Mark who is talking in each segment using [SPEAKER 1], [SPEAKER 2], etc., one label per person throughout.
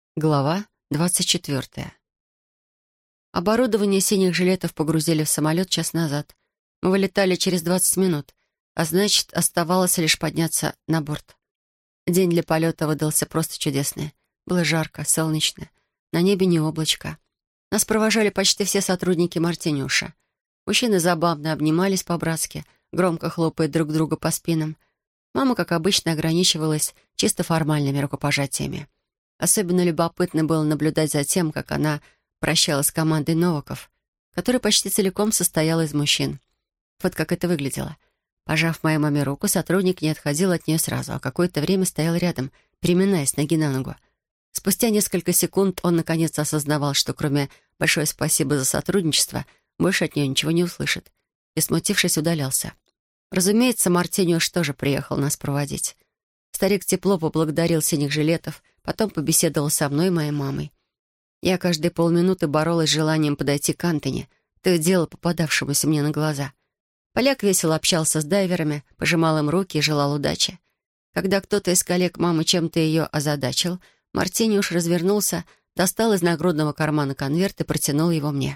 [SPEAKER 1] Глава 24. Оборудование синих жилетов погрузили в самолет час назад. Мы вылетали через 20 минут, а значит, оставалось лишь подняться на борт. День для полета выдался просто чудесный. Было жарко, солнечно. На небе не облачко. Нас провожали почти все сотрудники Мартиниуша. Мужчины забавно обнимались по-братски, громко хлопая друг друга по спинам. Мама, как обычно, ограничивалась чисто формальными рукопожатиями. Особенно любопытно было наблюдать за тем, как она прощалась с командой Новаков, которая почти целиком состояла из мужчин. Вот как это выглядело. Пожав моей маме руку, сотрудник не отходил от нее сразу, а какое-то время стоял рядом, переминаясь ноги на ногу. Спустя несколько секунд он наконец осознавал, что кроме «большое спасибо за сотрудничество» больше от нее ничего не услышит, и, смутившись, удалялся. Разумеется, Мартиниуш тоже приехал нас проводить. Старик тепло поблагодарил синих жилетов, потом побеседовал со мной и моей мамой. Я каждые полминуты боролась с желанием подойти к Антони, то и дело попадавшемуся мне на глаза. Поляк весело общался с дайверами, пожимал им руки и желал удачи. Когда кто-то из коллег мамы чем-то ее озадачил, Мартиниуш развернулся, достал из нагрудного кармана конверт и протянул его мне.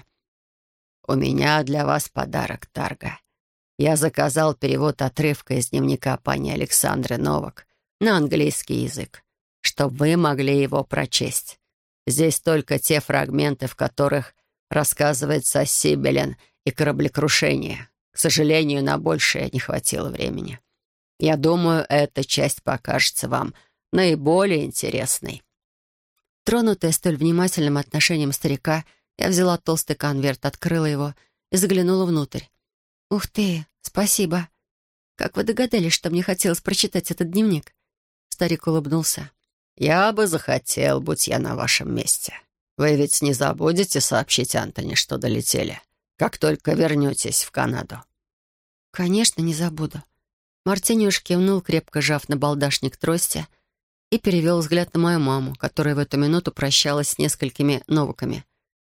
[SPEAKER 1] «У меня для вас подарок, Тарга. Я заказал перевод отрывка из дневника пани Александры Новак на английский язык, чтобы вы могли его прочесть. Здесь только те фрагменты, в которых рассказывается о Сибелен и кораблекрушении. К сожалению, на большее не хватило времени. Я думаю, эта часть покажется вам наиболее интересной». Тронутая столь внимательным отношением старика, я взяла толстый конверт, открыла его и заглянула внутрь. «Ух ты, спасибо! Как вы догадались, что мне хотелось прочитать этот дневник?» Старик улыбнулся. «Я бы захотел, будь я на вашем месте. Вы ведь не забудете сообщить Антони, что долетели, как только вернетесь в Канаду?» «Конечно, не забуду». Мартиниуш кивнул, крепко сжав набалдашник трости, и перевел взгляд на мою маму, которая в эту минуту прощалась с несколькими Новаками.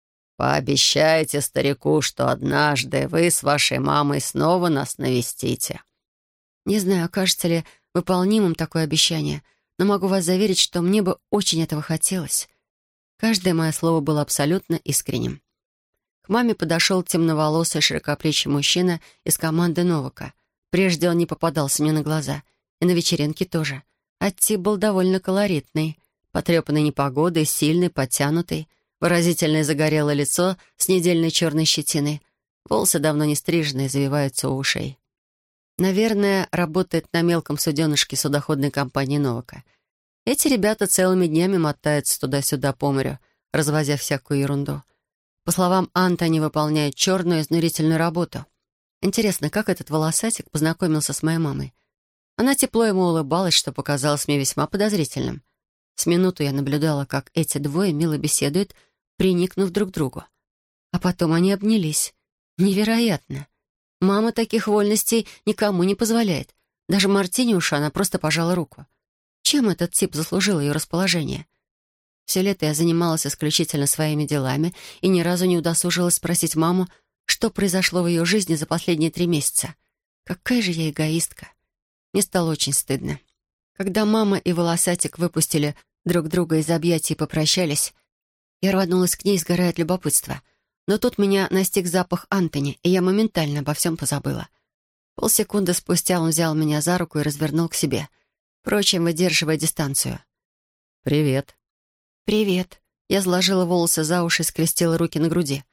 [SPEAKER 1] «Пообещайте старику, что однажды вы с вашей мамой снова нас навестите». Не знаю, окажется ли выполнимым такое обещание, но могу вас заверить, что мне бы очень этого хотелось. Каждое мое слово было абсолютно искренним. К маме подошел темноволосый широкоплечий мужчина из команды Новака. Прежде он не попадался мне на глаза, и на вечеринке тоже. А тип был довольно колоритный, потрепанный непогодой, сильный, подтянутый, выразительное загорелое лицо с недельной черной щетиной, волосы давно не стриженные, завиваются у ушей. Наверное, работает на мелком суденышке судоходной компании Новака. Эти ребята целыми днями мотаются туда-сюда по морю, развозя всякую ерунду. По словам Антони, выполняют черную изнурительную работу. Интересно, как этот волосатик познакомился с моей мамой? Она тепло ему улыбалась, что показалось мне весьма подозрительным. С минуту я наблюдала, как эти двое мило беседуют, приникнув друг к другу. А потом они обнялись. Невероятно! Мама таких вольностей никому не позволяет. Даже Мартиниушу она просто пожала руку. Чем этот тип заслужил ее расположение? Все лето я занималась исключительно своими делами и ни разу не удосужилась спросить маму, что произошло в ее жизни за последние 3 месяца. Какая же я эгоистка. Мне стало очень стыдно. Когда мама и волосатик выпустили друг друга из объятий и попрощались, я рванулась к ней, сгорая от любопытства. Но тут меня настиг запах Антони, и я моментально обо всем позабыла. Полсекунды спустя он взял меня за руку и развернул к себе, впрочем, выдерживая дистанцию. «Привет». «Привет». Я сложила волосы за уши и скрестила руки на груди.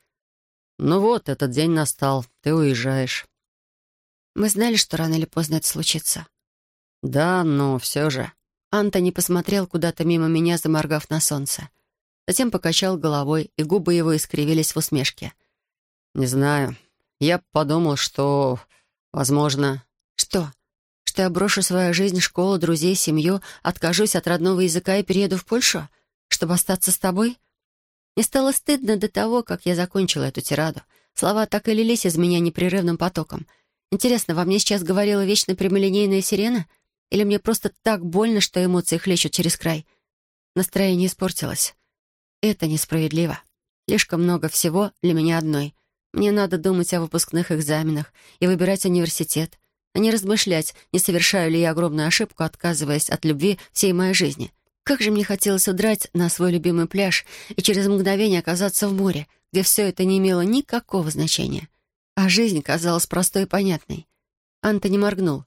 [SPEAKER 1] «Ну вот, этот день настал. Ты уезжаешь». «Мы знали, что рано или поздно это случится?» «Да, но все же». Антони посмотрел куда-то мимо меня, заморгав на солнце. Затем покачал головой, и губы его искривились в усмешке. «Не знаю. Я подумал, что, возможно...» «Что? Что я брошу свою жизнь, школу, друзей, семью, откажусь от родного языка и перееду в Польшу, чтобы остаться с тобой?» Мне стало стыдно до того, как я закончила эту тираду. Слова так и лились из меня непрерывным потоком. Интересно, во мне сейчас говорила вечно прямолинейная сирена? Или мне просто так больно, что эмоции хлещут через край? Настроение испортилось. Это несправедливо. Слишком много всего для меня одной. Мне надо думать о выпускных экзаменах и выбирать университет, а не размышлять, не совершаю ли я огромную ошибку, отказываясь от любви всей моей жизни. Как же мне хотелось удрать на свой любимый пляж и через мгновение оказаться в море, где все это не имело никакого значения. А жизнь казалась простой и понятной. Антони моргнул.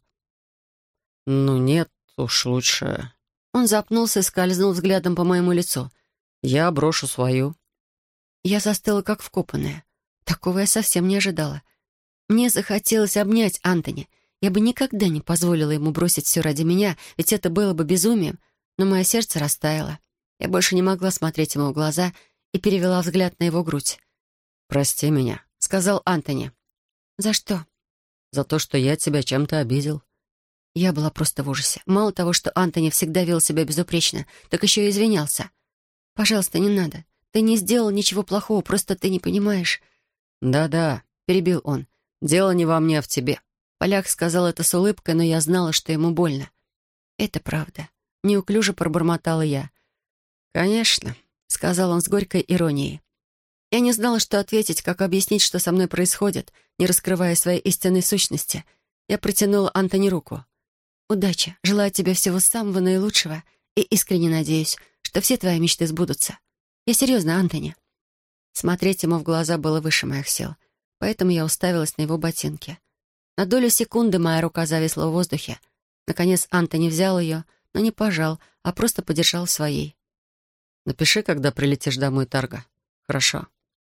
[SPEAKER 2] «Ну нет, уж лучше...»
[SPEAKER 1] Он запнулся и скользнул взглядом по моему лицу.
[SPEAKER 2] «Я брошу свою».
[SPEAKER 1] Я застыла, как вкопанная. Такого я совсем не ожидала. Мне захотелось обнять Антони. Я бы никогда не позволила ему бросить все ради меня, ведь это было бы безумием, но мое сердце растаяло. Я больше не могла смотреть ему в глаза и перевела взгляд на его грудь.
[SPEAKER 2] «Прости меня», — сказал Антони.
[SPEAKER 1] «За что?»
[SPEAKER 2] «За то, что я тебя чем-то обидел».
[SPEAKER 1] Я была просто в ужасе. Мало того, что Антони всегда вел себя безупречно, так еще и извинялся. «Пожалуйста, не надо. Ты не сделал ничего плохого, просто ты не понимаешь».
[SPEAKER 2] «Да-да», — перебил он, — «дело не во мне, а в тебе».
[SPEAKER 1] Поляк сказал это с улыбкой, но я знала, что ему больно. «Это правда». Неуклюже пробормотала я. «Конечно», — сказал он с горькой иронией. Я не знала, что ответить, как объяснить, что со мной происходит, не раскрывая своей истинной сущности. Я протянула Антони руку. «Удачи. Желаю тебе всего самого наилучшего и искренне надеюсь, что все твои мечты сбудутся. Я серьезно, Антони». Смотреть ему в глаза было выше моих сил, поэтому я уставилась на его ботинки. На долю секунды моя рука зависла в воздухе. Наконец Антони взял ее, но не пожал, а просто подержал своей.
[SPEAKER 2] «Напиши, когда прилетишь домой, Тарго. Хорошо».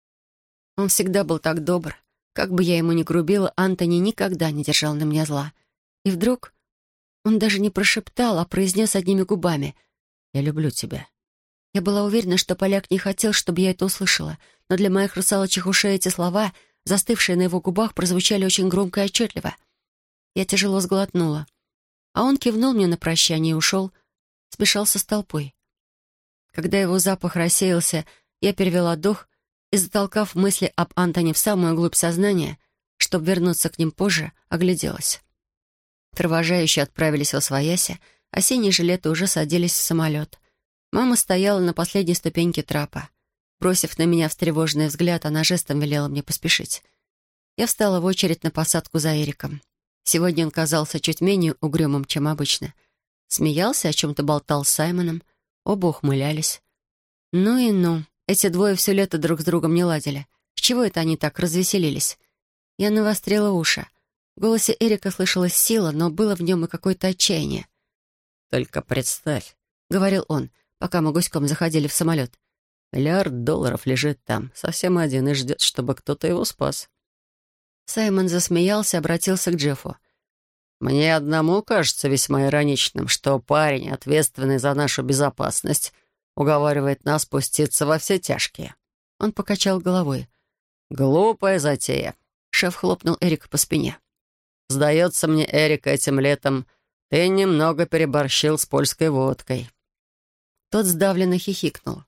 [SPEAKER 1] Он всегда был так добр. Как бы я ему ни грубила, Антони никогда не держал на меня зла. И вдруг он даже не прошептал, а произнес одними губами: «Я люблю тебя». Я была уверена, что поляк не хотел, чтобы я это услышала, но для моих русалочьих ушей эти слова, застывшие на его губах, прозвучали очень громко и отчетливо. Я тяжело сглотнула. А он кивнул мне на прощание и ушел, смешался с толпой. Когда его запах рассеялся, я перевела дух и, затолкав мысли об Антони в самую глубь сознания, чтобы вернуться к ним позже, огляделась. Провожающие отправились восвояси, а синие жилеты уже садились в самолет. Мама стояла на последней ступеньке трапа. Бросив на меня встревоженный взгляд, она жестом велела мне поспешить. Я встала в очередь на посадку за Эриком. Сегодня он казался чуть менее угрюмым, чем обычно. Смеялся, о чем-то болтал с Саймоном. Оба ухмылялись. Ну и ну. Эти двое все лето друг с другом не ладили. С чего это они так развеселились? Я навострила уши. В голосе Эрика слышалась сила, но было в нем и какое-то отчаяние.
[SPEAKER 2] «Только представь»,
[SPEAKER 1] — говорил он, пока мы гуськом заходили в самолет.
[SPEAKER 2] $1 миллиард лежит там, совсем один, и ждет, чтобы кто-то его спас.
[SPEAKER 1] Саймон засмеялся и обратился к Джеффу.
[SPEAKER 2] «Мне одному кажется весьма ироничным, что парень, ответственный за нашу безопасность, уговаривает нас спуститься во все тяжкие».
[SPEAKER 1] Он покачал головой.
[SPEAKER 2] «Глупая затея»,
[SPEAKER 1] — шеф хлопнул Эрика по спине.
[SPEAKER 2] «Сдается мне, Эрик, этим летом ты немного переборщил с польской водкой».
[SPEAKER 1] Тот сдавленно хихикнул.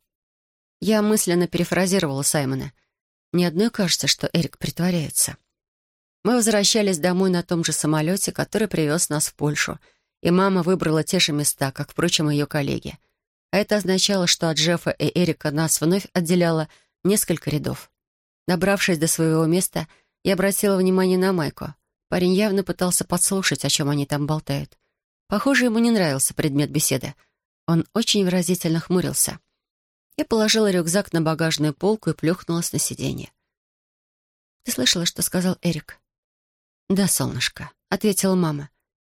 [SPEAKER 1] Я мысленно перефразировала Саймона. Мне одной кажется, что Эрик притворяется. Мы возвращались домой на том же самолете, который привез нас в Польшу, и мама выбрала те же места, как, впрочем, ее коллеги. А это означало, что от Джеффа и Эрика нас вновь отделяло несколько рядов. Добравшись до своего места, я обратила внимание на Майку. Парень явно пытался подслушать, о чем они там болтают. Похоже, ему не нравился предмет беседы. Он очень выразительно хмурился. Я положила рюкзак на багажную полку и плюхнулась на сиденье. «Ты слышала, что сказал Эрик?» «Да, солнышко», — ответила мама.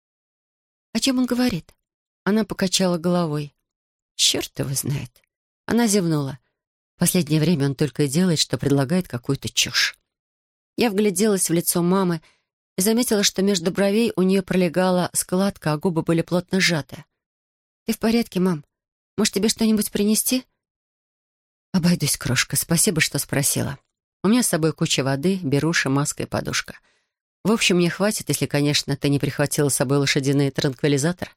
[SPEAKER 1] «О чем он говорит?» Она покачала головой. «Черт его знает». Она зевнула. В последнее время он только и делает, что предлагает какую-то чушь. Я вгляделась в лицо мамы и заметила, что между бровей у нее пролегала складка, а губы были плотно сжаты. «Ты в порядке, мам? Может, тебе что-нибудь принести?» «Обойдусь, крошка. Спасибо, что спросила. У меня с собой куча воды, беруши, маска и подушка. В общем, мне хватит, если, конечно, ты не прихватила с собой лошадиный транквилизатор.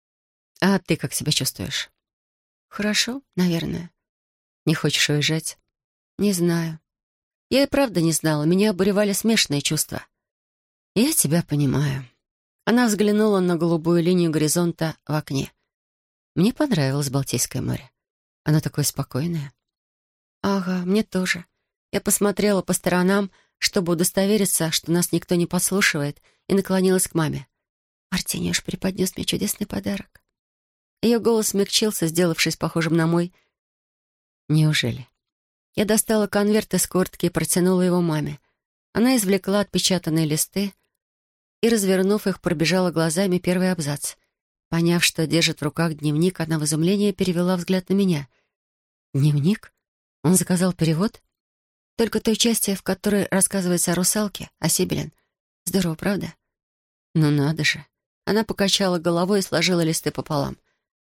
[SPEAKER 1] А ты как себя чувствуешь?» «Хорошо, наверное». «Не хочешь уезжать?» «Не знаю. Я и правда не знала. Меня обуревали смешанные чувства». «Я тебя понимаю». Она взглянула на голубую линию горизонта в окне. «Мне понравилось Балтийское море. Оно такое спокойное». «Ага, мне тоже». Я посмотрела по сторонам, чтобы удостовериться, что нас никто не подслушивает, и наклонилась к маме. «Артемьюш преподнес мне чудесный подарок». Ее голос смягчился, сделавшись похожим на мой. Неужели? Я достала конверт из куртки и протянула его маме. Она извлекла отпечатанные листы и, развернув их, пробежала глазами первый абзац. Поняв, что держит в руках дневник, она в изумлении перевела взгляд на меня. «Дневник? Он заказал перевод?» «Только той части, в которой рассказывается о русалке, о Сибелин. Здорово, правда?» «Ну надо же!» Она покачала головой и сложила листы пополам.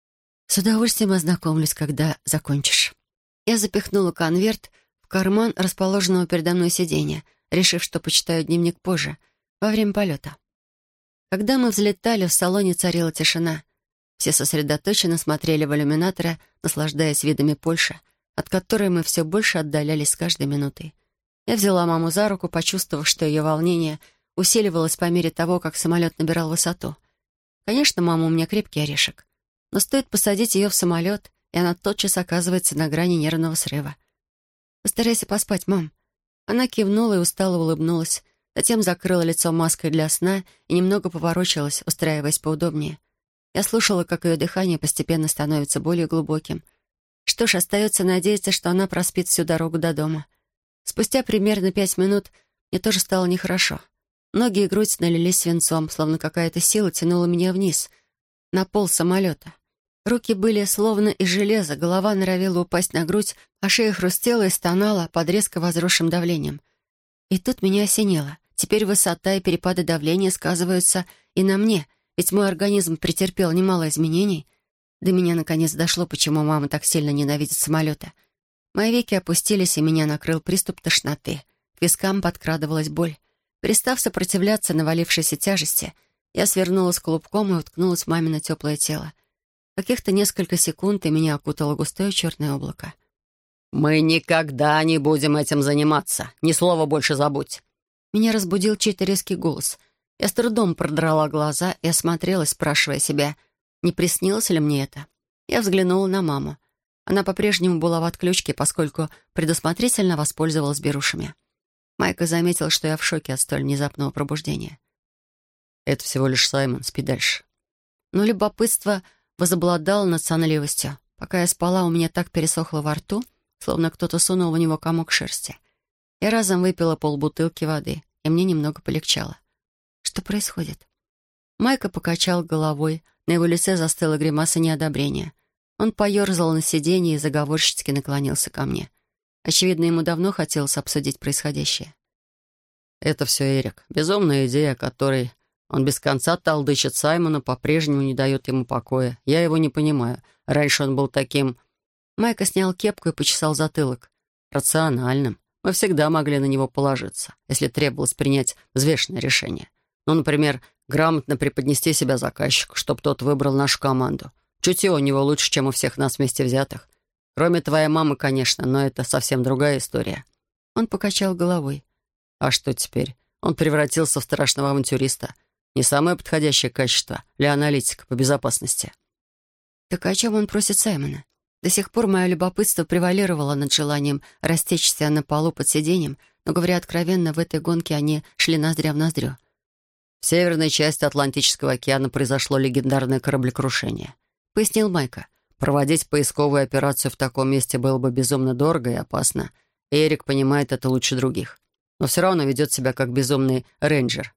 [SPEAKER 1] «С удовольствием ознакомлюсь, когда закончишь». Я запихнула конверт в карман расположенного передо мной сиденья, решив, что почитаю дневник позже, во время полета. Когда мы взлетали, в салоне царила тишина. Все сосредоточенно смотрели в иллюминаторы, наслаждаясь видами Польши, от которой мы все больше отдалялись с каждой минутой. Я взяла маму за руку, почувствовав, что ее волнение усиливалось по мере того, как самолет набирал высоту. Конечно, мама у меня крепкий орешек, но стоит посадить ее в самолет, и она тотчас оказывается на грани нервного срыва. «Постарайся поспать, мам». Она кивнула и устало улыбнулась, затем закрыла лицо маской для сна и немного поворочилась, устраиваясь поудобнее. Я слушала, как ее дыхание постепенно становится более глубоким. Что ж, остается надеяться, что она проспит всю дорогу до дома. Спустя примерно 5 минут мне тоже стало нехорошо. Ноги и грудь налились свинцом, словно какая-то сила тянула меня вниз, на пол самолета. Руки были словно из железа, голова норовила упасть на грудь, а шея хрустела и стонала под резко возросшим давлением. И тут меня осенило. Теперь высота и перепады давления сказываются и на мне, ведь мой организм претерпел немало изменений. До меня наконец дошло, почему мама так сильно ненавидит самолеты. Мои веки опустились, и меня накрыл приступ тошноты. К вискам подкрадывалась боль. Перестав сопротивляться навалившейся тяжести, я свернулась клубком и уткнулась в мамино теплое тело. Каких-то несколько секунд, и меня окутало густое черное облако.
[SPEAKER 2] «Мы никогда не будем этим заниматься. Ни слова больше забудь».
[SPEAKER 1] Меня разбудил чей-то резкий голос. Я с трудом продрала глаза и осмотрелась, спрашивая себя, не приснилось ли мне это. Я взглянула на маму. Она по-прежнему была в отключке, поскольку предусмотрительно воспользовалась берушами. Майка заметил, что я в шоке от столь внезапного пробуждения.
[SPEAKER 2] «Это всего лишь Саймон, спи дальше».
[SPEAKER 1] Но любопытство возобладало над сонливостью. Пока я спала, у меня так пересохло во рту, словно кто-то сунул в него комок шерсти. Я разом выпила полбутылки воды, и мне немного полегчало. Что происходит? Майка покачал головой, на его лице застыла гримаса неодобрения. Он поерзал на сиденье и заговорщицки наклонился ко мне. Очевидно, ему давно хотелось обсудить происходящее.
[SPEAKER 2] «Это все Эрик. Безумная идея, которой он без конца толдычит Саймону, по-прежнему не дает ему покоя. Я его не понимаю. Раньше он был таким...»
[SPEAKER 1] Майка снял кепку и почесал затылок.
[SPEAKER 2] «Рациональным. Мы всегда могли на него положиться, если требовалось принять взвешенное решение. Ну, например, грамотно преподнести себя заказчику, чтобы тот выбрал нашу команду. Чутье у него лучше, чем у всех нас вместе взятых. Кроме твоей мамы, конечно, но это совсем другая история».
[SPEAKER 1] Он покачал головой.
[SPEAKER 2] «А что теперь? Он превратился в страшного авантюриста. Не самое подходящее качество для аналитика по безопасности».
[SPEAKER 1] «Так о чем он просит Саймона?» До сих пор мое любопытство превалировало над желанием растечься на полу под сиденьем, но, говоря откровенно, в этой гонке они шли ноздря в ноздрю.
[SPEAKER 2] «В северной части Атлантического океана произошло легендарное кораблекрушение», — пояснил Майка. «Проводить поисковую операцию в таком месте было бы безумно дорого и опасно. И Эрик понимает это лучше других. Но все равно ведет себя как безумный рейнджер».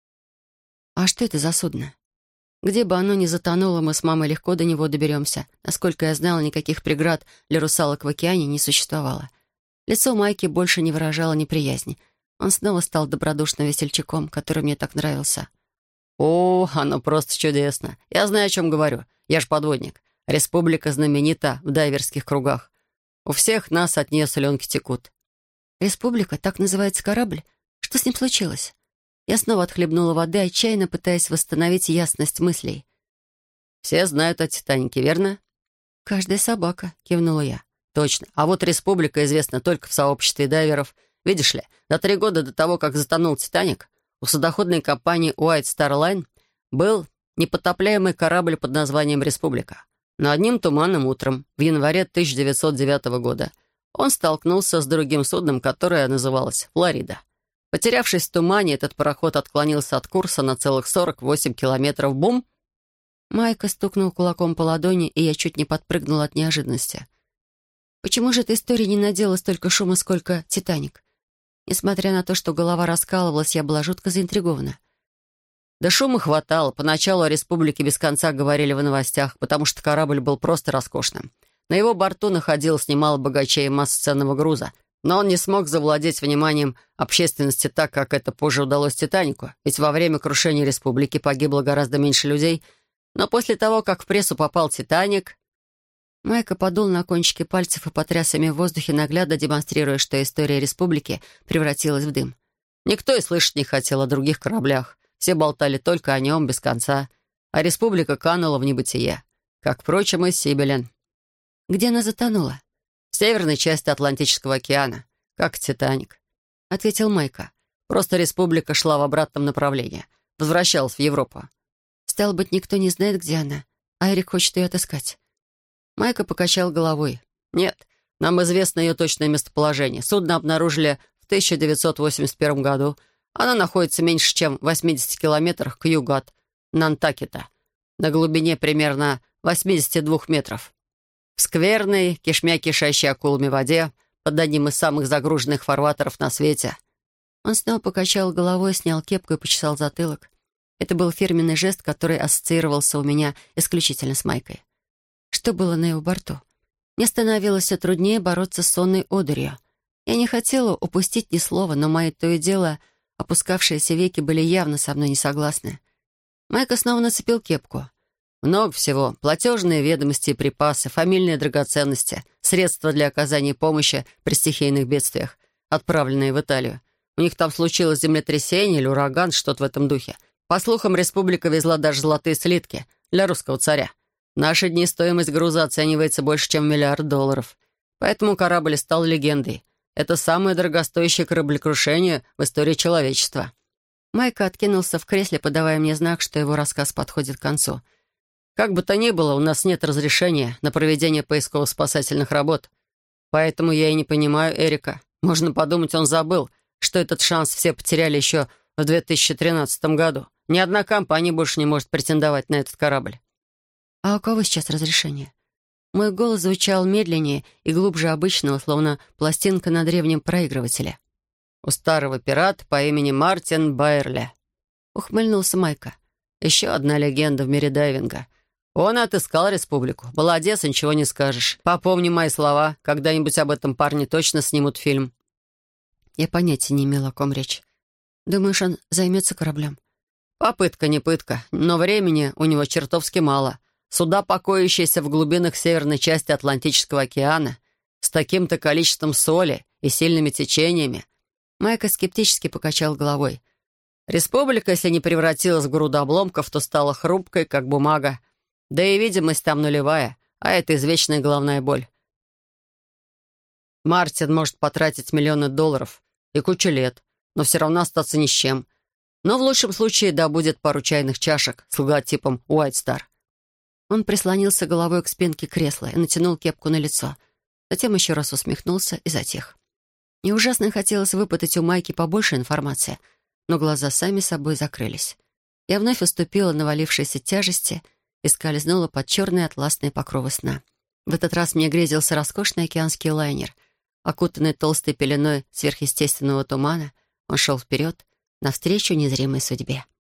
[SPEAKER 1] «А что это за судно? Где бы оно ни затонуло, мы с мамой легко до него доберемся. Насколько я знала, никаких преград для русалок в океане не существовало». Лицо Майки больше не выражало неприязни. Он снова стал добродушным весельчаком, который мне так нравился.
[SPEAKER 2] «О, оно просто чудесно. Я знаю, о чем говорю. Я ж подводник. Республика знаменита в дайверских кругах. У всех нас от нее соленки текут».
[SPEAKER 1] «Республика? Так называется корабль? Что с ним случилось?» Я снова отхлебнула воды, отчаянно пытаясь восстановить ясность мыслей.
[SPEAKER 2] «Все знают о «Титанике», верно?»
[SPEAKER 1] «Каждая собака», — кивнула я.
[SPEAKER 2] «Точно. А вот республика известна только в сообществе дайверов. Видишь ли, за 3 года до того, как затонул «Титаник», у судоходной компании White Star Line был непотопляемый корабль под названием «Республика». Но одним туманным утром, в январе 1909 года, он столкнулся с другим судном, которое называлось «Флорида». Потерявшись в тумане, этот пароход отклонился от курса на целых 48 километров. Бум!
[SPEAKER 1] Майка стукнул кулаком по ладони, и я чуть не подпрыгнула от неожиданности. Почему же эта история не наделала столько шума, сколько «Титаник»? Несмотря на то, что голова раскалывалась, я была жутко заинтригована.
[SPEAKER 2] Да шума хватало. Поначалу о республике без конца говорили в новостях, потому что корабль был просто роскошным. На его борту находилось немало богачей и масса ценного груза. Но он не смог завладеть вниманием общественности так, как это позже удалось «Титанику». Ведь во время крушения республики погибло гораздо меньше людей. Но после того, как в прессу попал «Титаник»,
[SPEAKER 1] Майка подул на кончики пальцев и потряс ими в воздухе, наглядно демонстрируя, что история республики превратилась в дым.
[SPEAKER 2] никто и слышать не хотел о других кораблях. Все болтали только о нем без конца. А республика канула в небытие. Как, впрочем, и Сибелин.
[SPEAKER 1] Где она затонула?
[SPEAKER 2] В северной части Атлантического океана. Как «Титаник»,
[SPEAKER 1] — ответил Майка.
[SPEAKER 2] Просто республика шла в обратном направлении. Возвращалась в Европу.
[SPEAKER 1] Стало быть, никто не знает, где она. А Эрик хочет ее отыскать.
[SPEAKER 2] Майка покачал головой. «Нет, нам известно ее точное местоположение. Судно обнаружили в 1981 году. Оно находится меньше, чем в 80 километрах к югу от Нантакета, на глубине примерно 82 метров. В скверной, кишмя кишащей акулами воде, под одним из самых загруженных фарватеров на свете».
[SPEAKER 1] Он снова покачал головой, снял кепку и почесал затылок. Это был фирменный жест, который ассоциировался у меня исключительно с Майкой. Что было на его борту? Мне становилось все труднее бороться с сонной одурью. Я не хотела упустить ни слова, но мои то и дело опускавшиеся веки были явно со мной не согласны. Майка снова нацепил кепку.
[SPEAKER 2] «Много всего. Платежные ведомости и припасы, фамильные драгоценности, средства для оказания помощи при стихийных бедствиях, отправленные в Италию. У них там случилось землетрясение или ураган, что-то в этом духе. По слухам, республика везла даже золотые слитки для русского царя. В наши дни стоимость груза оценивается больше, чем $1 миллиард. Поэтому корабль и стал легендой. Это самое дорогостоящее кораблекрушение в истории человечества».
[SPEAKER 1] Майка откинулся в кресле, подавая мне знак, что его рассказ подходит к концу.
[SPEAKER 2] «Как бы то ни было, у нас нет разрешения на проведение поисково-спасательных работ. Поэтому я и не понимаю Эрика. Можно подумать, он забыл, что этот шанс все потеряли еще в 2013 году. Ни одна компания больше не может претендовать на этот корабль».
[SPEAKER 1] «А у кого сейчас разрешение?» Мой голос звучал медленнее и глубже обычного, словно пластинка на древнем проигрывателе.
[SPEAKER 2] «У старого пирата по имени Мартин Байерли»,
[SPEAKER 1] — ухмыльнулся Майка.
[SPEAKER 2] «Еще одна легенда в мире дайвинга. Он отыскал республику. Молодец, ничего не скажешь. Попомни мои слова, когда-нибудь об этом парне точно снимут фильм».
[SPEAKER 1] Я понятия не имела, о ком речь. «Думаешь, он займется кораблем?»
[SPEAKER 2] «Попытка не пытка, но времени у него чертовски мало. Суда, покоящиеся в глубинах северной части Атлантического океана, с таким-то количеством соли и сильными течениями».
[SPEAKER 1] Майка скептически покачал головой.
[SPEAKER 2] «Республика, если не превратилась в груду обломков, то стала хрупкой, как бумага. Да и видимость там нулевая, а это извечная головная боль. Мартин может потратить $миллионы и кучу лет, но все равно остаться ни с чем. Но в лучшем случае добудет пару чайных чашек с логотипом White Star».
[SPEAKER 1] Он прислонился головой к спинке кресла и натянул кепку на лицо. Затем еще раз усмехнулся и затих. Мне ужасно хотелось выпытать у Майки побольше информации, но глаза сами собой закрылись. Я вновь уступила навалившейся тяжести и скользнула под черные атласные покровы сна. В этот раз мне грезился роскошный океанский лайнер. Окутанный толстой пеленой сверхъестественного тумана, он шел вперед, навстречу незримой судьбе.